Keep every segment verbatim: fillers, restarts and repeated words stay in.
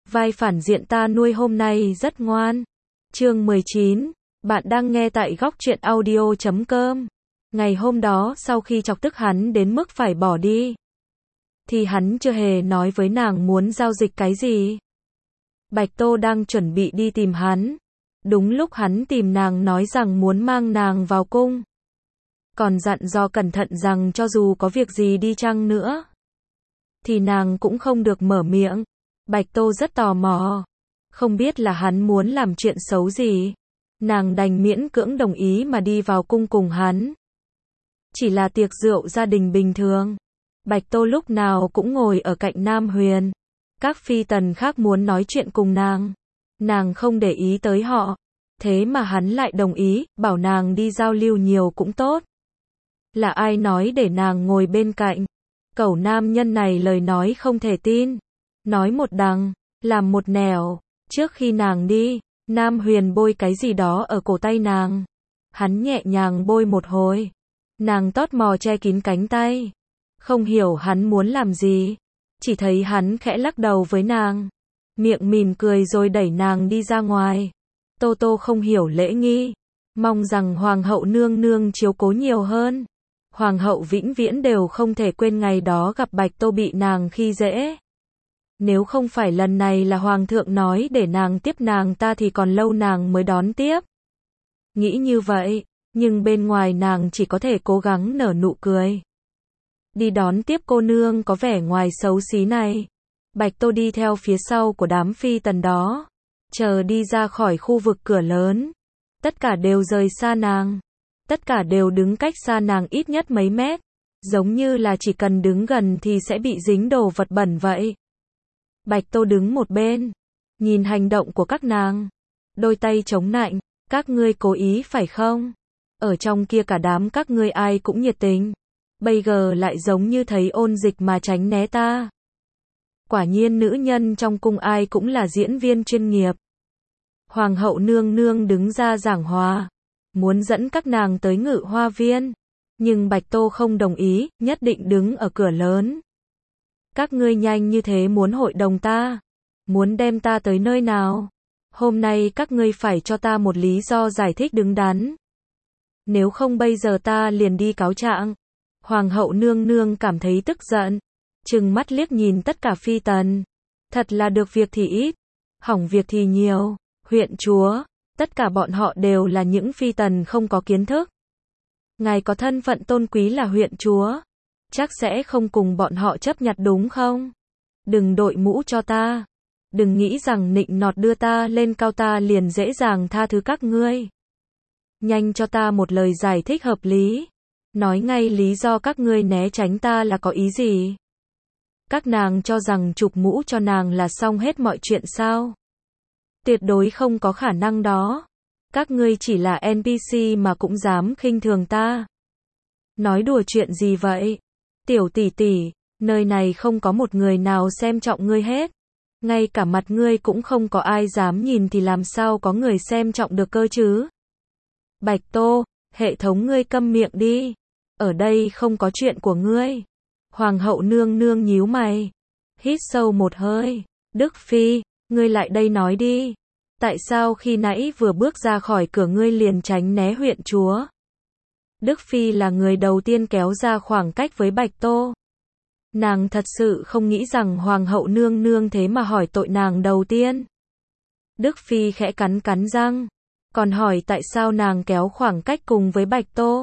vai phản diện ta nuôi hôm nay rất ngoan. Chương mười chín, bạn đang nghe tại góc truyện audio chấm com. Ngày hôm đó sau khi chọc tức hắn đến mức phải bỏ đi, thì hắn chưa hề nói với nàng muốn giao dịch cái gì. Bạch Tô đang chuẩn bị đi tìm hắn. Đúng lúc hắn tìm nàng nói rằng muốn mang nàng vào cung. Còn dặn dò cẩn thận rằng cho dù có việc gì đi chăng nữa, thì nàng cũng không được mở miệng. Bạch Tô rất tò mò. Không biết là hắn muốn làm chuyện xấu gì. Nàng đành miễn cưỡng đồng ý mà đi vào cung cùng hắn. Chỉ là tiệc rượu gia đình bình thường. Bạch Tô lúc nào cũng ngồi ở cạnh Nam Huyền. Các phi tần khác muốn nói chuyện cùng nàng. Nàng không để ý tới họ. Thế mà hắn lại đồng ý, bảo nàng đi giao lưu nhiều cũng tốt. Là ai nói để nàng ngồi bên cạnh? Cẩu nam nhân này lời nói không thể tin. Nói một đằng, làm một nẻo. Trước khi nàng đi, Nam Huyền bôi cái gì đó ở cổ tay nàng. Hắn nhẹ nhàng bôi một hồi. Nàng tót mò che kín cánh tay. Không hiểu hắn muốn làm gì. Chỉ thấy hắn khẽ lắc đầu với nàng. Miệng mỉm cười rồi đẩy nàng đi ra ngoài. Tô Tô không hiểu lễ nghi. Mong rằng Hoàng hậu nương nương chiếu cố nhiều hơn. Hoàng hậu vĩnh viễn đều không thể quên ngày đó gặp Bạch Tô bị nàng khi dễ. Nếu không phải lần này là Hoàng thượng nói để nàng tiếp nàng ta thì còn lâu nàng mới đón tiếp. Nghĩ như vậy, nhưng bên ngoài nàng chỉ có thể cố gắng nở nụ cười. Đi đón tiếp cô nương có vẻ ngoài xấu xí này. Bạch Tô đi theo phía sau của đám phi tần đó. Chờ đi ra khỏi khu vực cửa lớn. Tất cả đều rời xa nàng. Tất cả đều đứng cách xa nàng ít nhất mấy mét. Giống như là chỉ cần đứng gần thì sẽ bị dính đồ vật bẩn vậy. Bạch Tô đứng một bên. Nhìn hành động của các nàng. Đôi tay chống nạnh. Các ngươi cố ý phải không? Ở trong kia cả đám các ngươi ai cũng nhiệt tình. Bây giờ lại giống như thấy ôn dịch mà tránh né ta. Quả nhiên nữ nhân trong cung ai cũng là diễn viên chuyên nghiệp. Hoàng hậu nương nương đứng ra giảng hòa. Muốn dẫn các nàng tới Ngự Hoa Viên. Nhưng Bạch Tô không đồng ý, nhất định đứng ở cửa lớn. Các ngươi nhanh như thế muốn hội đồng ta. Muốn đem ta tới nơi nào? Hôm nay các ngươi phải cho ta một lý do giải thích đứng đắn. Nếu không bây giờ ta liền đi cáo trạng. Hoàng hậu nương nương cảm thấy tức giận. Trừng mắt liếc nhìn tất cả phi tần. Thật là được việc thì ít. Hỏng việc thì nhiều. Huyện chúa. Tất cả bọn họ đều là những phi tần không có kiến thức. Ngài có thân phận tôn quý là huyện chúa. Chắc sẽ không cùng bọn họ chấp nhặt đúng không? Đừng đội mũ cho ta. Đừng nghĩ rằng nịnh nọt đưa ta lên cao ta liền dễ dàng tha thứ các ngươi. Nhanh cho ta một lời giải thích hợp lý. Nói ngay lý do các ngươi né tránh ta là có ý gì? Các nàng cho rằng chụp mũ cho nàng là xong hết mọi chuyện sao? Tuyệt đối không có khả năng đó. Các ngươi chỉ là en pê xê mà cũng dám khinh thường ta. Nói đùa chuyện gì vậy? Tiểu tỷ tỷ, nơi này không có một người nào xem trọng ngươi hết. Ngay cả mặt ngươi cũng không có ai dám nhìn thì làm sao có người xem trọng được cơ chứ? Bạch Tô, hệ thống ngươi câm miệng đi. Ở đây không có chuyện của ngươi. Hoàng hậu nương nương nhíu mày. Hít sâu một hơi. Đức Phi, ngươi lại đây nói đi. Tại sao khi nãy vừa bước ra khỏi cửa ngươi liền tránh né huyện chúa? Đức Phi là người đầu tiên kéo ra khoảng cách với Bạch Tô. Nàng thật sự không nghĩ rằng Hoàng hậu nương nương thế mà hỏi tội nàng đầu tiên. Đức Phi khẽ cắn cắn răng. Còn hỏi tại sao nàng kéo khoảng cách cùng với Bạch Tô.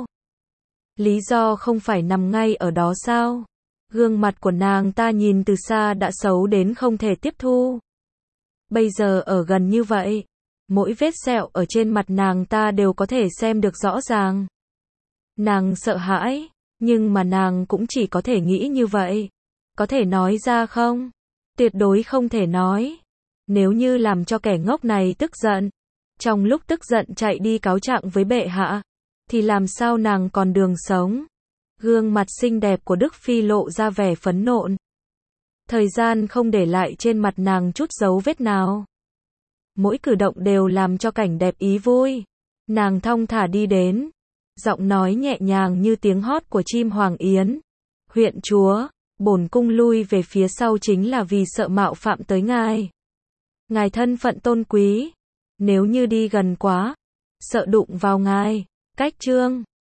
Lý do không phải nằm ngay ở đó sao? Gương mặt của nàng ta nhìn từ xa đã xấu đến không thể tiếp thu. Bây giờ ở gần như vậy, mỗi vết sẹo ở trên mặt nàng ta đều có thể xem được rõ ràng. Nàng sợ hãi, nhưng mà nàng cũng chỉ có thể nghĩ như vậy. Có thể nói ra không? Tuyệt đối không thể nói. Nếu như làm cho kẻ ngốc này tức giận, trong lúc tức giận chạy đi cáo trạng với bệ hạ, thì làm sao nàng còn đường sống? Gương mặt xinh đẹp của Đức Phi lộ ra vẻ phẫn nộ. Thời gian không để lại trên mặt nàng chút dấu vết nào. Mỗi cử động đều làm cho cảnh đẹp ý vui. Nàng thong thả đi đến. Giọng nói nhẹ nhàng như tiếng hót của chim hoàng yến. Huyện chúa, bổn cung lui về phía sau chính là vì sợ mạo phạm tới ngài. Ngài thân phận tôn quý. Nếu như đi gần quá, sợ đụng vào ngài. Cách chương